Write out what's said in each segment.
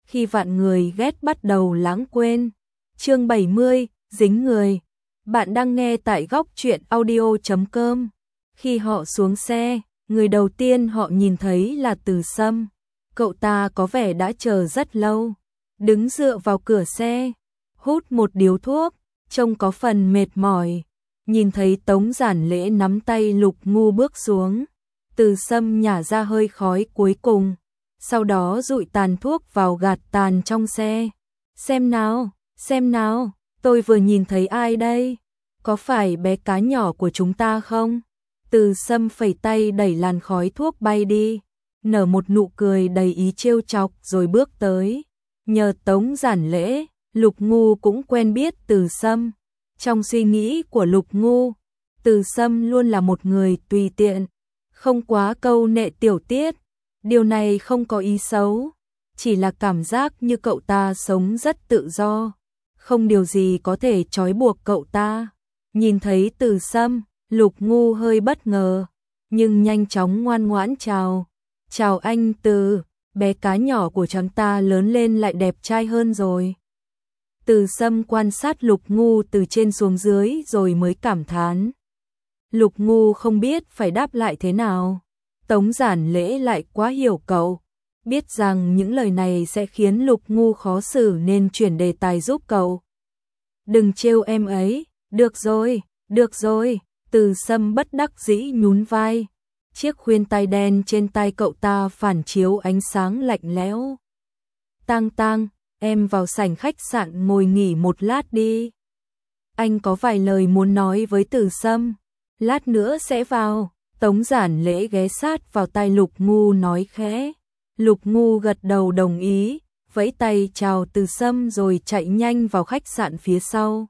khi vạn người ghét bắt đầu lãng quên. Chương 70, dính người. Bạn đang nghe tại góc truyện audio.com. Khi họ xuống xe, người đầu tiên họ nhìn thấy là Từ Sâm. Cậu ta có vẻ đã chờ rất lâu, đứng dựa vào cửa xe, hút một điếu thuốc, trông có phần mệt mỏi. Nhìn thấy Tống Giản Lễ nắm tay Lục Ngu bước xuống, Từ Sâm nhả ra hơi khói cuối cùng, sau đó dụi tàn thuốc vào gạt tàn trong xe. Xem nào, tôi vừa nhìn thấy ai đây? Có phải bé cá nhỏ của chúng ta không? Từ Sâm phẩy tay đẩy làn khói thuốc bay đi, nở một nụ cười đầy ý trêu chọc rồi bước tới. Nhờ Tống Giản Lễ, Lục Ngu cũng quen biết Từ Sâm. Trong suy nghĩ của Lục Ngu, Từ Sâm luôn là một người tùy tiện, không quá câu nệ tiểu tiết. Điều này không có ý xấu, chỉ là cảm giác như cậu ta sống rất tự do, không điều gì có thể trói buộc cậu ta. Nhìn thấy Từ Sâm, Lục Ngu hơi bất ngờ, nhưng nhanh chóng ngoan ngoãn chào. Chào anh Từ, bé cá nhỏ của chúng ta lớn lên lại đẹp trai hơn rồi. Từ Sâm quan sát Lục Ngu từ trên xuống dưới rồi mới cảm thán. Lục Ngu không biết phải đáp lại thế nào. Tống Giản Lễ lại quá hiểu cậu, biết rằng những lời này sẽ khiến Lục Ngu khó xử nên chuyển đề tài giúp cậu. Đừng trêu em ấy, được rồi, Từ Sâm bất đắc dĩ nhún vai. Chiếc khuyên tai đen trên tay cậu ta phản chiếu ánh sáng lạnh lẽo. Tang, em vào sảnh khách sạn ngồi nghỉ một lát đi. Anh có vài lời muốn nói với Từ Sâm, lát nữa sẽ vào. Tống Giản Lễ ghé sát vào tai Lục Ngu nói khẽ. Lục Ngu gật đầu đồng ý, vẫy tay chào Từ Sâm rồi chạy nhanh vào khách sạn phía sau.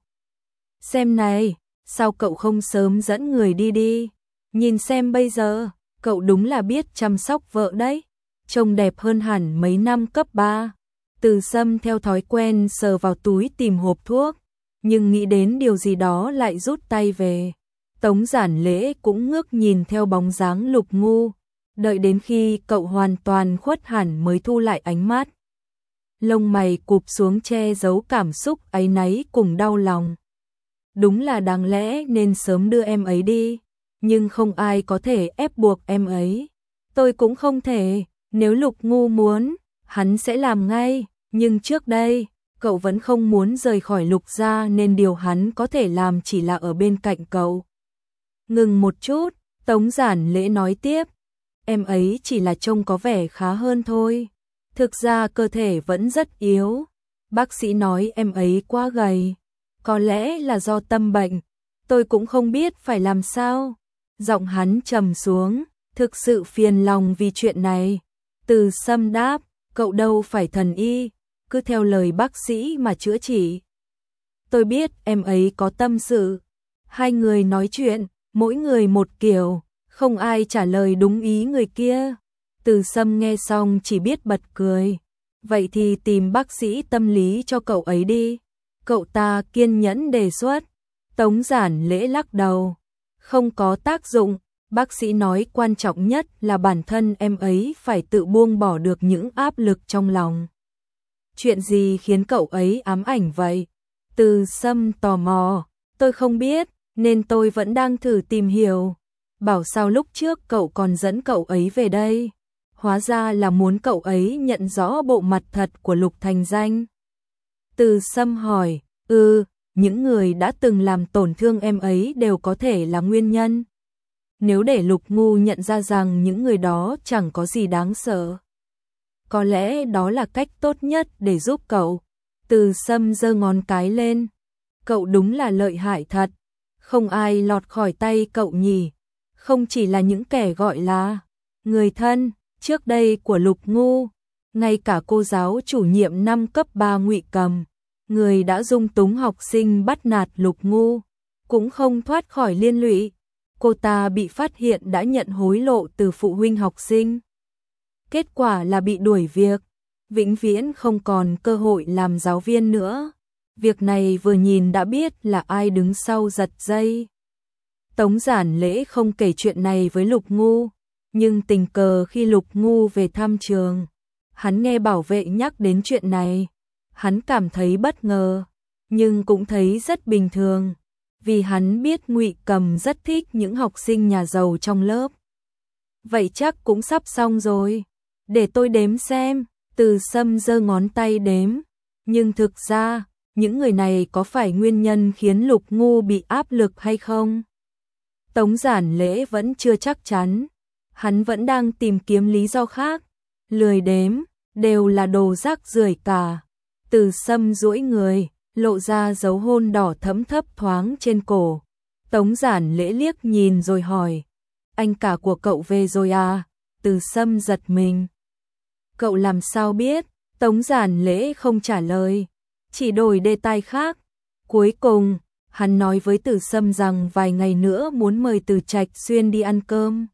Xem này, sao cậu không sớm dẫn người đi? Nhìn xem bây giờ, cậu đúng là biết chăm sóc vợ đấy, trông đẹp hơn hẳn mấy năm cấp 3. Từ Sâm theo thói quen sờ vào túi tìm hộp thuốc, nhưng nghĩ đến điều gì đó lại rút tay về. Tống Giản Lễ cũng ngước nhìn theo bóng dáng Lục Ngu, đợi đến khi cậu hoàn toàn khuất hẳn mới thu lại ánh mắt. Lông mày cụp xuống che giấu cảm xúc áy náy cùng đau lòng. Đúng là đáng lẽ nên sớm đưa em ấy đi, nhưng không ai có thể ép buộc em ấy. Tôi cũng không thể, nếu Lục Ngu muốn, hắn sẽ làm ngay, nhưng trước đây, cậu vẫn không muốn rời khỏi Lục gia nên điều hắn có thể làm chỉ là ở bên cạnh cậu. Ngừng một chút, Tống Giản Lễ nói tiếp, em ấy chỉ là trông có vẻ khá hơn thôi. Thực ra cơ thể vẫn rất yếu. Bác sĩ nói em ấy quá gầy. Có lẽ là do tâm bệnh. Tôi cũng không biết phải làm sao. Giọng hắn trầm xuống, thực sự phiền lòng vì chuyện này. Từ Sâm đáp, cậu đâu phải thần y, cứ theo lời bác sĩ mà chữa trị. Tôi biết em ấy có tâm sự. Hai người nói chuyện, mỗi người một kiểu, không ai trả lời đúng ý người kia. Từ Sâm nghe xong chỉ biết bật cười. Vậy thì tìm bác sĩ tâm lý cho cậu ấy đi. Cậu ta kiên nhẫn đề xuất. Tống Giản Lễ lắc đầu. Không có tác dụng, bác sĩ nói quan trọng nhất là bản thân em ấy phải tự buông bỏ được những áp lực trong lòng. Chuyện gì khiến cậu ấy ám ảnh vậy? Từ Sâm tò mò. Tôi không biết, nên tôi vẫn đang thử tìm hiểu. Bảo sao lúc trước cậu còn dẫn cậu ấy về đây. Hóa ra là muốn cậu ấy nhận rõ bộ mặt thật của Lục Thành Danh. Từ Sâm hỏi, những người đã từng làm tổn thương em ấy đều có thể là nguyên nhân. Nếu để Lục Ngu nhận ra rằng những người đó chẳng có gì đáng sợ, có lẽ đó là cách tốt nhất để giúp cậu. Từ Sâm giơ ngón cái lên. Cậu đúng là lợi hại thật. Không ai lọt khỏi tay cậu nhỉ. Không chỉ là những kẻ gọi là người thân trước đây của Lục Ngu, ngay cả cô giáo chủ nhiệm năm cấp 3 Ngụy Cầm, người đã dung túng học sinh bắt nạt Lục Ngu, cũng không thoát khỏi liên lụy. Cô ta bị phát hiện đã nhận hối lộ từ phụ huynh học sinh. Kết quả là bị đuổi việc, vĩnh viễn không còn cơ hội làm giáo viên nữa. Việc này vừa nhìn đã biết là ai đứng sau giật dây. Tống Giản Lễ không kể chuyện này với Lục Ngu, nhưng tình cờ khi Lục Ngu về thăm trường, Hắn nghe bảo vệ nhắc đến chuyện này, hắn cảm thấy bất ngờ, nhưng cũng thấy rất bình thường, vì hắn biết Ngụy Cầm rất thích những học sinh nhà giàu trong lớp. Vậy chắc cũng sắp xong rồi, để tôi đếm xem. Từ Sâm giơ ngón tay đếm, nhưng thực ra, những người này có phải nguyên nhân khiến Lục Ngu bị áp lực hay không? Tống Giản Lễ vẫn chưa chắc chắn, hắn vẫn đang tìm kiếm lý do khác, lười đếm, đều là đồ rác rưởi cả. Từ Sâm duỗi người, lộ ra dấu hôn đỏ thẫm thấp thoáng trên cổ. Tống Giản Lễ liếc nhìn rồi hỏi, anh cả của cậu về rồi à? Từ Sâm giật mình. Cậu làm sao biết? Tống Giản Lễ không trả lời, chỉ đổi đề tài khác. Cuối cùng, hắn nói với Từ Sâm rằng vài ngày nữa muốn mời Từ Trạch Xuyên đi ăn cơm.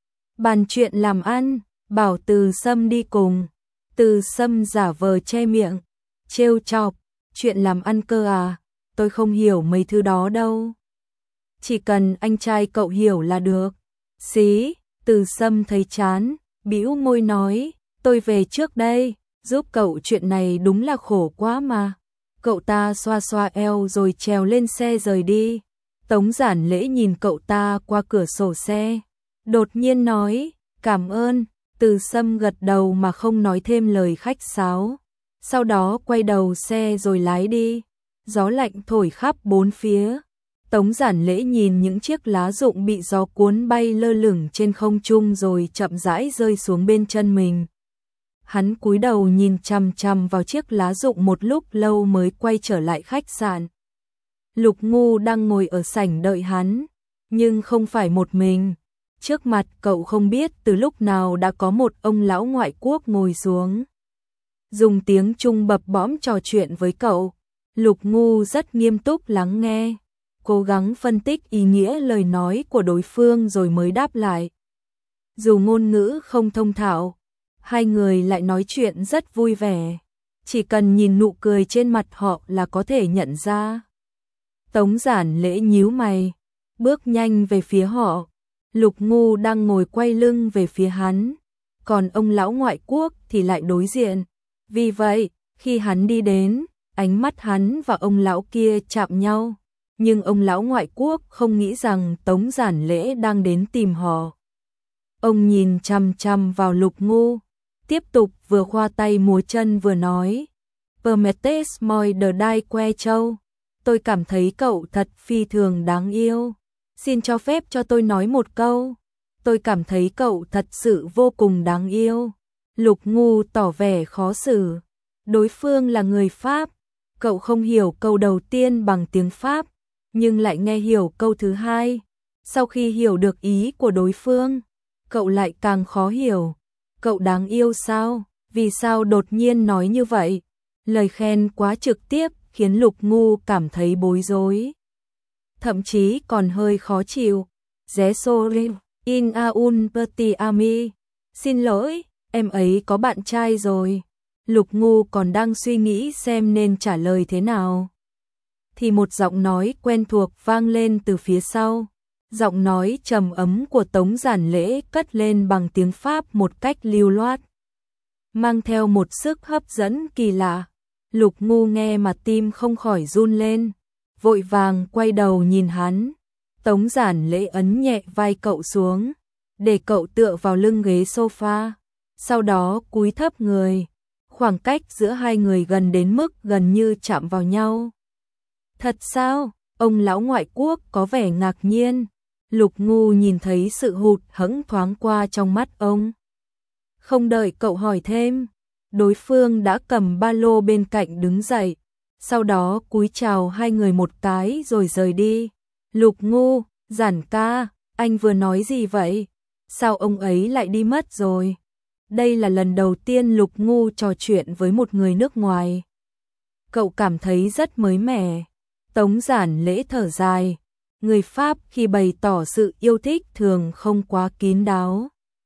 Bàn chuyện làm ăn, bảo Từ Sâm đi cùng. Từ Sâm giả vờ che miệng, trêu chọc, chuyện làm ăn cơ à? Tôi không hiểu mấy thứ đó đâu. Chỉ cần anh trai cậu hiểu là được. Xí, Từ Sâm thấy chán, bĩu môi nói, tôi về trước đây, giúp cậu chuyện này đúng là khổ quá mà. Cậu ta xoa xoa eo rồi trèo lên xe rời đi. Tống Giản Lễ nhìn cậu ta qua cửa sổ xe, đột nhiên nói, cảm ơn. Từ Sâm gật đầu mà không nói thêm lời khách sáo. Sau đó quay đầu xe rồi lái đi. Gió lạnh thổi khắp bốn phía. Tống Giản Lễ nhìn những chiếc lá rụng bị gió cuốn bay lơ lửng trên không trung rồi chậm rãi rơi xuống bên chân mình. Hắn cúi đầu nhìn chằm chằm vào chiếc lá rụng một lúc lâu mới quay trở lại khách sạn. Lục Ngu đang ngồi ở sảnh đợi hắn, nhưng không phải một mình. Trước mặt cậu không biết từ lúc nào đã có một ông lão ngoại quốc ngồi xuống, dùng tiếng Trung bập bõm trò chuyện với cậu. Lục Ngu rất nghiêm túc lắng nghe, cố gắng phân tích ý nghĩa lời nói của đối phương rồi mới đáp lại. Dù ngôn ngữ không thông thạo, hai người lại nói chuyện rất vui vẻ, chỉ cần nhìn nụ cười trên mặt họ là có thể nhận ra. Tống Giản Lễ nhíu mày, bước nhanh về phía họ. Lục Ngu đang ngồi quay lưng về phía hắn, còn ông lão ngoại quốc thì lại đối diện. Vì vậy, khi hắn đi đến, ánh mắt hắn và ông lão kia chạm nhau, nhưng ông lão ngoại quốc không nghĩ rằng Tống Giản Lễ đang đến tìm họ. Ông nhìn chằm chằm vào Lục Ngu, tiếp tục vừa khoa tay múa chân vừa nói, Permettes moi de dai que châu, tôi cảm thấy cậu thật phi thường đáng yêu. Xin cho phép cho tôi nói một câu, tôi cảm thấy cậu thật sự vô cùng đáng yêu. Lục Ngu tỏ vẻ khó xử, đối phương là người Pháp, cậu không hiểu câu đầu tiên bằng tiếng Pháp, nhưng lại nghe hiểu câu thứ hai. Sau khi hiểu được ý của đối phương, cậu lại càng khó hiểu. Cậu đáng yêu sao? Vì sao đột nhiên nói như vậy? Lời khen quá trực tiếp khiến Lục Ngu cảm thấy bối rối, thậm chí còn hơi khó chịu. Sorry, in a un petit ami. Xin lỗi, em ấy có bạn trai rồi. Lục Ngu còn đang suy nghĩ xem nên trả lời thế nào, thì một giọng nói quen thuộc vang lên từ phía sau. Giọng nói trầm ấm của Tống Giản Lễ cất lên bằng tiếng Pháp một cách lưu loát, mang theo một sức hấp dẫn kỳ lạ. Lục Ngu nghe mà tim không khỏi run lên, vội vàng quay đầu nhìn hắn. Tống Giản Lễ ấn nhẹ vai cậu xuống, để cậu tựa vào lưng ghế sofa, sau đó cúi thấp người. Khoảng cách giữa hai người gần đến mức gần như chạm vào nhau. Thật sao? Ông lão ngoại quốc có vẻ ngạc nhiên. Lục Ngu nhìn thấy sự hụt hẫng thoáng qua trong mắt ông. Không đợi cậu hỏi thêm, đối phương đã cầm ba lô bên cạnh đứng dậy, sau đó cúi chào hai người một cái rồi rời đi. Lục Ngu, Giản ca, anh vừa nói gì vậy? Sao ông ấy lại đi mất rồi? Đây là lần đầu tiên Lục Ngu trò chuyện với một người nước ngoài. Cậu cảm thấy rất mới mẻ. Tống Giản Lễ thở dài. Người Pháp khi bày tỏ sự yêu thích thường không quá kín đáo,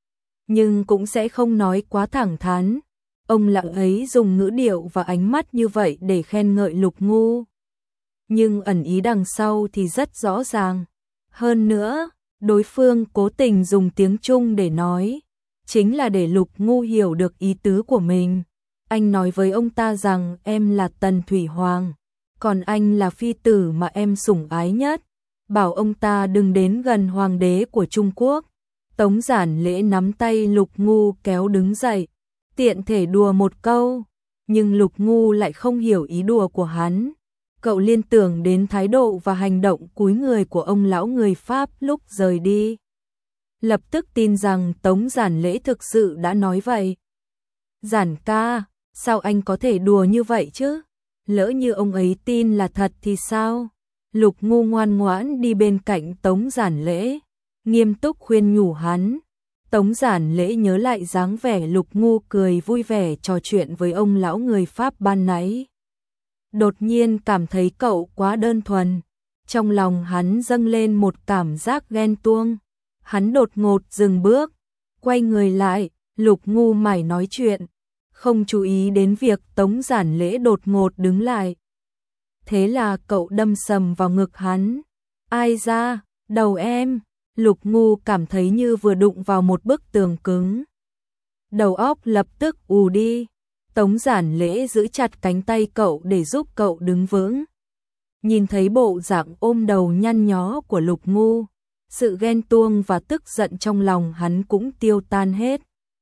nhưng cũng sẽ không nói quá thẳng thắn. Ông lão ấy dùng ngữ điệu và ánh mắt như vậy để khen ngợi Lục Ngu, nhưng ẩn ý đằng sau thì rất rõ ràng. Hơn nữa, đối phương cố tình dùng tiếng Trung để nói, chính là để Lục Ngu hiểu được ý tứ của mình. Anh nói với ông ta rằng em là Tần Thủy Hoàng, còn anh là phi tử mà em sủng ái nhất, bảo ông ta đừng đến gần hoàng đế của Trung Quốc. Tống Giản Lễ nắm tay Lục Ngu kéo đứng dậy, tiện thể đùa một câu, nhưng Lục Ngu lại không hiểu ý đùa của hắn. Cậu liên tưởng đến thái độ và hành động cúi người của ông lão người Pháp lúc rời đi. Lập tức tin rằng Tống Giản Lễ thực sự đã nói vậy. Giản ca, sao anh có thể đùa như vậy chứ? Lỡ như ông ấy tin là thật thì sao? Lục Ngu ngoan ngoãn đi bên cạnh Tống Giản Lễ, nghiêm túc khuyên nhủ hắn. Tống Giản Lễ nhớ lại dáng vẻ Lục Ngu cười vui vẻ trò chuyện với ông lão người Pháp ban nãy. Đột nhiên cảm thấy cậu quá đơn thuần. Trong lòng hắn dâng lên một cảm giác ghen tuông. Hắn đột ngột dừng bước, quay người lại, Lục Ngu mải nói chuyện, không chú ý đến việc Tống Giản Lễ đột ngột đứng lại. Thế là cậu đâm sầm vào ngực hắn. Ai da, đầu em. Lục Ngu cảm thấy như vừa đụng vào một bức tường cứng. Đầu óc lập tức ù đi. Tống Giản Lễ giữ chặt cánh tay cậu để giúp cậu đứng vững. Nhìn thấy bộ dạng ôm đầu nhăn nhó của Lục Ngu, sự ghen tuông và tức giận trong lòng hắn cũng tiêu tan hết.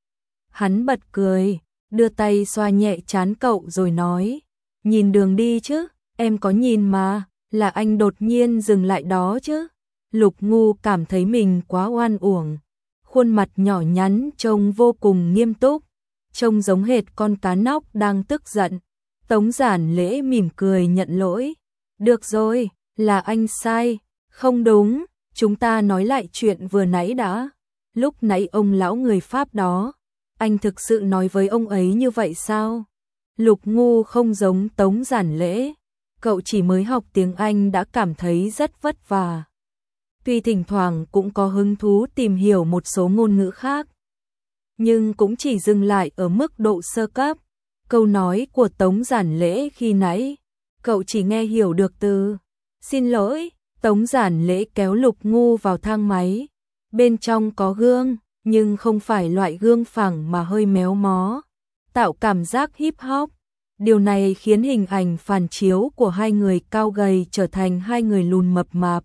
Hắn bật cười, đưa tay xoa nhẹ trán cậu rồi nói, nhìn đường đi chứ, em có nhìn mà, là anh đột nhiên dừng lại đó chứ. Lục Ngu cảm thấy mình quá oan uổng, khuôn mặt nhỏ nhắn trông vô cùng nghiêm túc, trông giống hệt con cá nóc đang tức giận. Tống Giản Lễ mỉm cười nhận lỗi, được rồi, là anh sai, không đúng, chúng ta nói lại chuyện vừa nãy đã. Lúc nãy ông lão người Pháp đó, anh thực sự nói với ông ấy như vậy sao? Lục Ngu không giống Tống Giản Lễ, cậu chỉ mới học tiếng Anh đã cảm thấy rất vất vả. Tuy thỉnh thoảng cũng có hứng thú tìm hiểu một số ngôn ngữ khác, nhưng cũng chỉ dừng lại ở mức độ sơ cấp. Câu nói của Tống Giản Lễ khi nãy, cậu chỉ nghe hiểu được từ xin lỗi. Tống Giản Lễ kéo Lục Ngu vào thang máy. Bên trong có gương, nhưng không phải loại gương phẳng mà hơi méo mó, tạo cảm giác hip hop. Điều này khiến hình ảnh phản chiếu của hai người cao gầy trở thành hai người lùn mập mạp.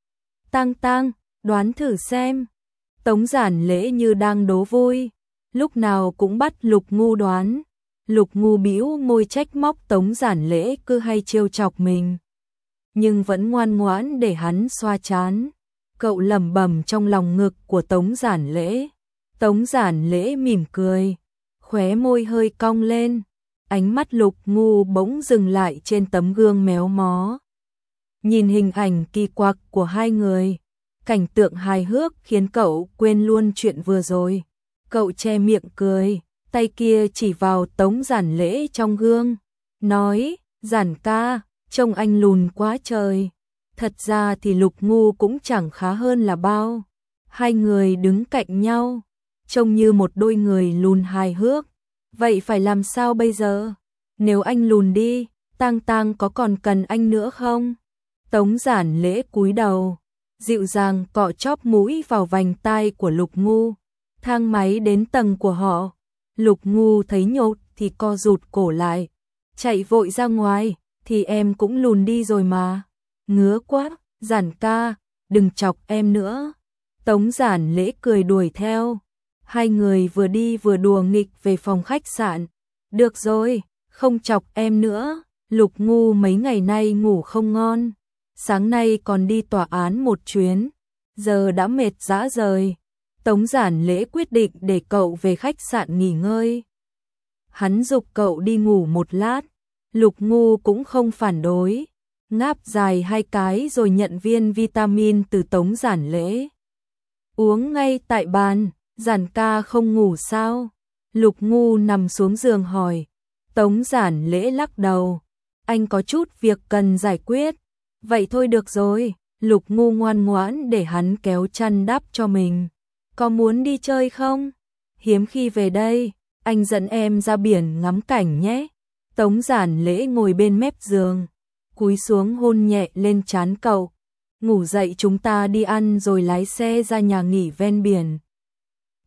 Tang Tang, đoán thử xem. Tống Giản Lễ như đang đố vui, lúc nào cũng bắt Lục Ngu đoán. Lục Ngu bĩu môi trách móc Tống Giản Lễ cứ hay trêu chọc mình, nhưng vẫn ngoan ngoãn để hắn xoa trán. Cậu lẩm bẩm trong lòng ngực của Tống Giản Lễ. Tống Giản Lễ mỉm cười, khóe môi hơi cong lên. Ánh mắt Lục Ngu bỗng dừng lại trên tấm gương méo mó. Nhìn hình ảnh kỳ quặc của hai người, cảnh tượng hài hước khiến cậu quên luôn chuyện vừa rồi. Cậu che miệng cười, tay kia chỉ vào Tống Giản Lễ trong gương, nói, Giản ca, trông anh lùn quá trời. Thật ra thì Lục Ngu cũng chẳng khá hơn là bao. Hai người đứng cạnh nhau, trông như một đôi người lùn hài hước. Vậy phải làm sao bây giờ? Nếu anh lùn đi, Tang Tang có còn cần anh nữa không? Tống Giản Lễ cúi đầu, dịu dàng cọ chóp mũi vào vành tai của Lục Ngu. Thang máy đến tầng của họ. Lục Ngu thấy nhột thì co rụt cổ lại, chạy vội ra ngoài, thì em cũng lùn đi rồi mà. Ngứa quá, Giản ca, đừng chọc em nữa. Tống Giản Lễ cười đuổi theo. Hai người vừa đi vừa đùa nghịch về phòng khách sạn. Được rồi, không chọc em nữa. Lục Ngu mấy ngày nay ngủ không ngon, sáng nay còn đi tòa án một chuyến, giờ đã mệt rã rời. Tống Giản Lễ quyết định để cậu về khách sạn nghỉ ngơi. Hắn giục cậu đi ngủ một lát. Lục Ngu cũng không phản đối, ngáp dài hai cái rồi nhận viên vitamin từ Tống Giản Lễ. Uống ngay tại bàn. Giản ca không ngủ sao? Lục Ngu nằm xuống giường hỏi. Tống Giản Lễ lắc đầu. Anh có chút việc cần giải quyết. Vậy thôi được rồi. Lục Ngu ngoan ngoãn để hắn kéo chăn đắp cho mình. Có muốn đi chơi không? Hiếm khi về đây, anh dẫn em ra biển ngắm cảnh nhé. Tống Giản Lễ ngồi bên mép giường, cúi xuống hôn nhẹ lên trán cậu. Ngủ dậy chúng ta đi ăn rồi lái xe ra nhà nghỉ ven biển.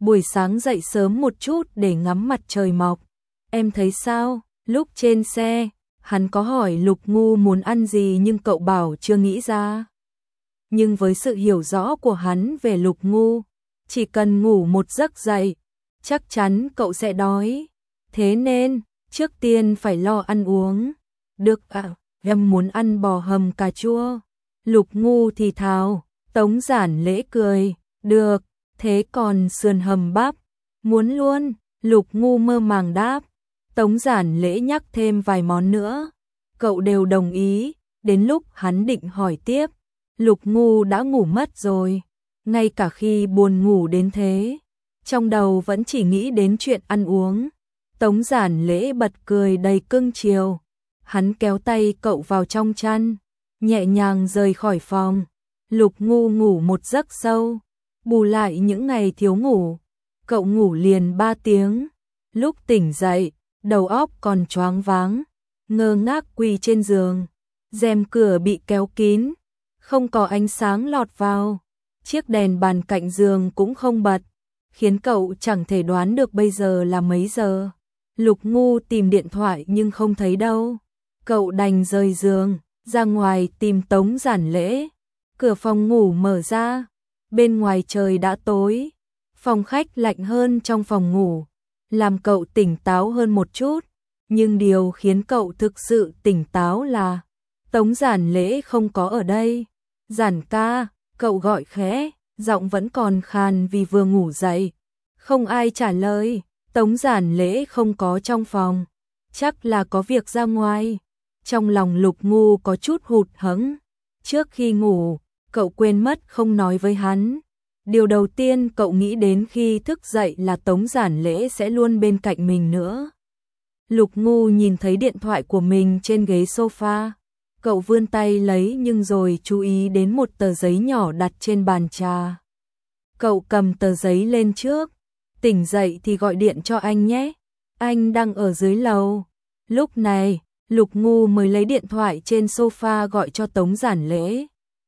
buổi sáng dậy sớm một chút để ngắm mặt trời mọc. Em thấy sao? Lúc trên xe, hắn có hỏi Lục Ngu muốn ăn gì nhưng cậu bảo chưa nghĩ ra. Nhưng với sự hiểu rõ của hắn về Lục Ngu, chỉ cần ngủ một giấc dậy, chắc chắn cậu sẽ đói. Thế nên, trước tiên phải lo ăn uống. Được ạ, em muốn ăn bò hầm cà chua. Lục Ngu thì thào, Tống Giản Lễ cười, được, thế còn sườn hầm bắp, muốn luôn. Lục Ngu mơ màng đáp. Tống Giản Lễ nhắc thêm vài món nữa, cậu đều đồng ý. Đến lúc hắn định hỏi tiếp, Lục Ngu đã ngủ mất rồi. Ngay cả khi buồn ngủ đến thế, trong đầu vẫn chỉ nghĩ đến chuyện ăn uống. Tống Giản Lễ bật cười đầy cưng chiều. Hắn kéo tay cậu vào trong chăn, nhẹ nhàng rời khỏi phòng. Lục Ngu ngủ một giấc sâu, bù lại những ngày thiếu ngủ. Cậu ngủ liền 3 tiếng. Lúc tỉnh dậy, đầu óc còn choáng váng, ngơ ngác quỳ trên giường. Rèm cửa bị kéo kín, không có ánh sáng lọt vào. Chiếc đèn bàn cạnh giường cũng không bật, khiến cậu chẳng thể đoán được bây giờ là mấy giờ. Lục Ngu tìm điện thoại nhưng không thấy đâu. Cậu đành rời giường, ra ngoài tìm Tống Giản Lễ. Cửa phòng ngủ mở ra, bên ngoài trời đã tối. Phòng khách lạnh hơn trong phòng ngủ, làm cậu tỉnh táo hơn một chút. Nhưng điều khiến cậu thực sự tỉnh táo là Tống Giản Lễ không có ở đây. Giản ca, cậu gọi khẽ, giọng vẫn còn khàn vì vừa ngủ dậy. Không ai trả lời. Tống Giản Lễ không có trong phòng, chắc là có việc ra ngoài. Trong lòng Lục Ngu có chút hụt hẫng. Trước khi ngủ, cậu quên mất không nói với hắn. Điều đầu tiên cậu nghĩ đến khi thức dậy là Tống Giản Lễ sẽ luôn bên cạnh mình nữa. Lục Ngu nhìn thấy điện thoại của mình trên ghế sofa. Cậu vươn tay lấy nhưng rồi chú ý đến một tờ giấy nhỏ đặt trên bàn trà. Cậu cầm tờ giấy lên trước. Tỉnh dậy thì gọi điện cho anh nhé. Anh đang ở dưới lầu. Lúc này, Lục Ngu mới lấy điện thoại trên sofa gọi cho Tống Giản Lễ.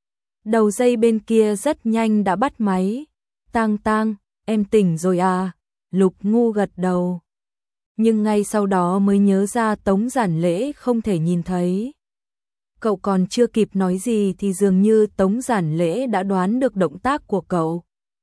Đầu dây bên kia rất nhanh đã bắt máy. Tang Tang, em tỉnh rồi à? Lục Ngu gật đầu. Nhưng ngay sau đó mới nhớ ra Tống Giản Lễ không thể nhìn thấy. Cậu còn chưa kịp nói gì thì dường như Tống Giản Lễ đã đoán được động tác của cậu.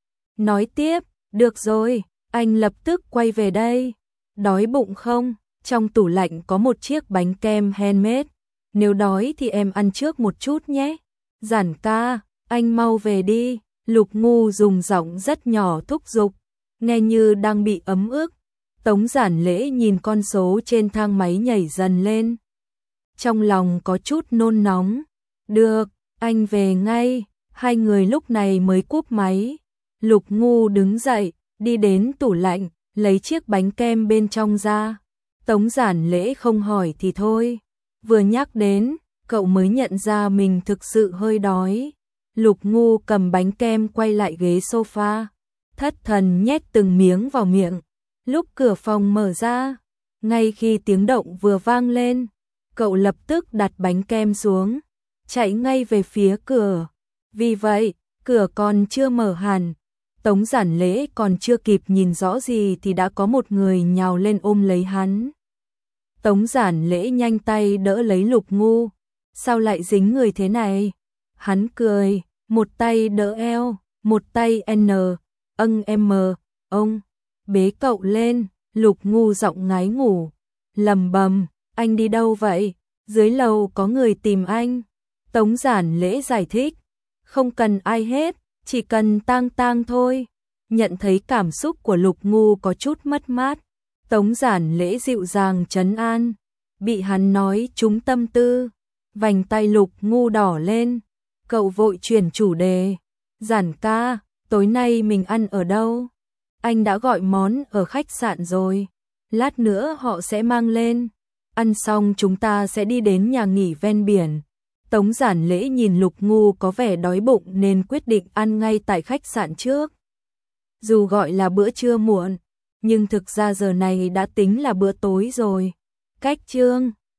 Nói tiếp, được rồi, anh lập tức quay về đây. Đói bụng không? Trong tủ lạnh có một chiếc bánh kem handmade. Nếu đói thì em ăn trước một chút nhé. Giản ca, anh mau về đi. Lục Ngu dùng giọng rất nhỏ thúc giục, nghe như đang bị ấm ức. Tống Giản Lễ nhìn con số trên thang máy nhảy dần lên. Trong lòng có chút nôn nóng. Được, anh về ngay. Hai người lúc này mới cúp máy. Lục Ngu đứng dậy, đi đến tủ lạnh, lấy chiếc bánh kem bên trong ra. Tống Giản Lễ không hỏi thì thôi. Vừa nhắc đến, cậu mới nhận ra mình thực sự hơi đói. Lục Ngu cầm bánh kem quay lại ghế sofa, thất thần nhét từng miếng vào miệng. Lúc cửa phòng mở ra, ngay khi tiếng động vừa vang lên, cậu lập tức đặt bánh kem xuống, chạy ngay về phía cửa. Vì vậy, cửa còn chưa mở hẳn, Tống Giản Lễ còn chưa kịp nhìn rõ gì thì đã có một người nhào lên ôm lấy hắn. Tống Giản Lễ nhanh tay đỡ lấy Lục Ngu. Sao lại dính người thế này? Hắn cười, một tay đỡ eo, một tay ông bế cậu lên. Lục Ngu giọng ngái ngủ, lầm bầm, anh đi đâu vậy? Dưới lầu có người tìm anh. Tống Giản Lễ giải thích, không cần ai hết, chỉ cần Tang Tang thôi. Nhận thấy cảm xúc của Lục Ngu có chút mất mát, Tống Giản Lễ dịu dàng trấn an. Bị hắn nói trúng tâm tư, vành tay Lục Ngu đỏ lên. Cậu vội chuyển chủ đề. Giản ca, tối nay mình ăn ở đâu? Anh đã gọi món ở khách sạn rồi. Lát nữa họ sẽ mang lên. Ăn xong chúng ta sẽ đi đến nhà nghỉ ven biển. Tống Giản Lễ nhìn Lục Ngu có vẻ đói bụng nên quyết định ăn ngay tại khách sạn trước. Dù gọi là bữa trưa muộn, nhưng thực ra giờ này đã tính là bữa tối rồi. Cách chương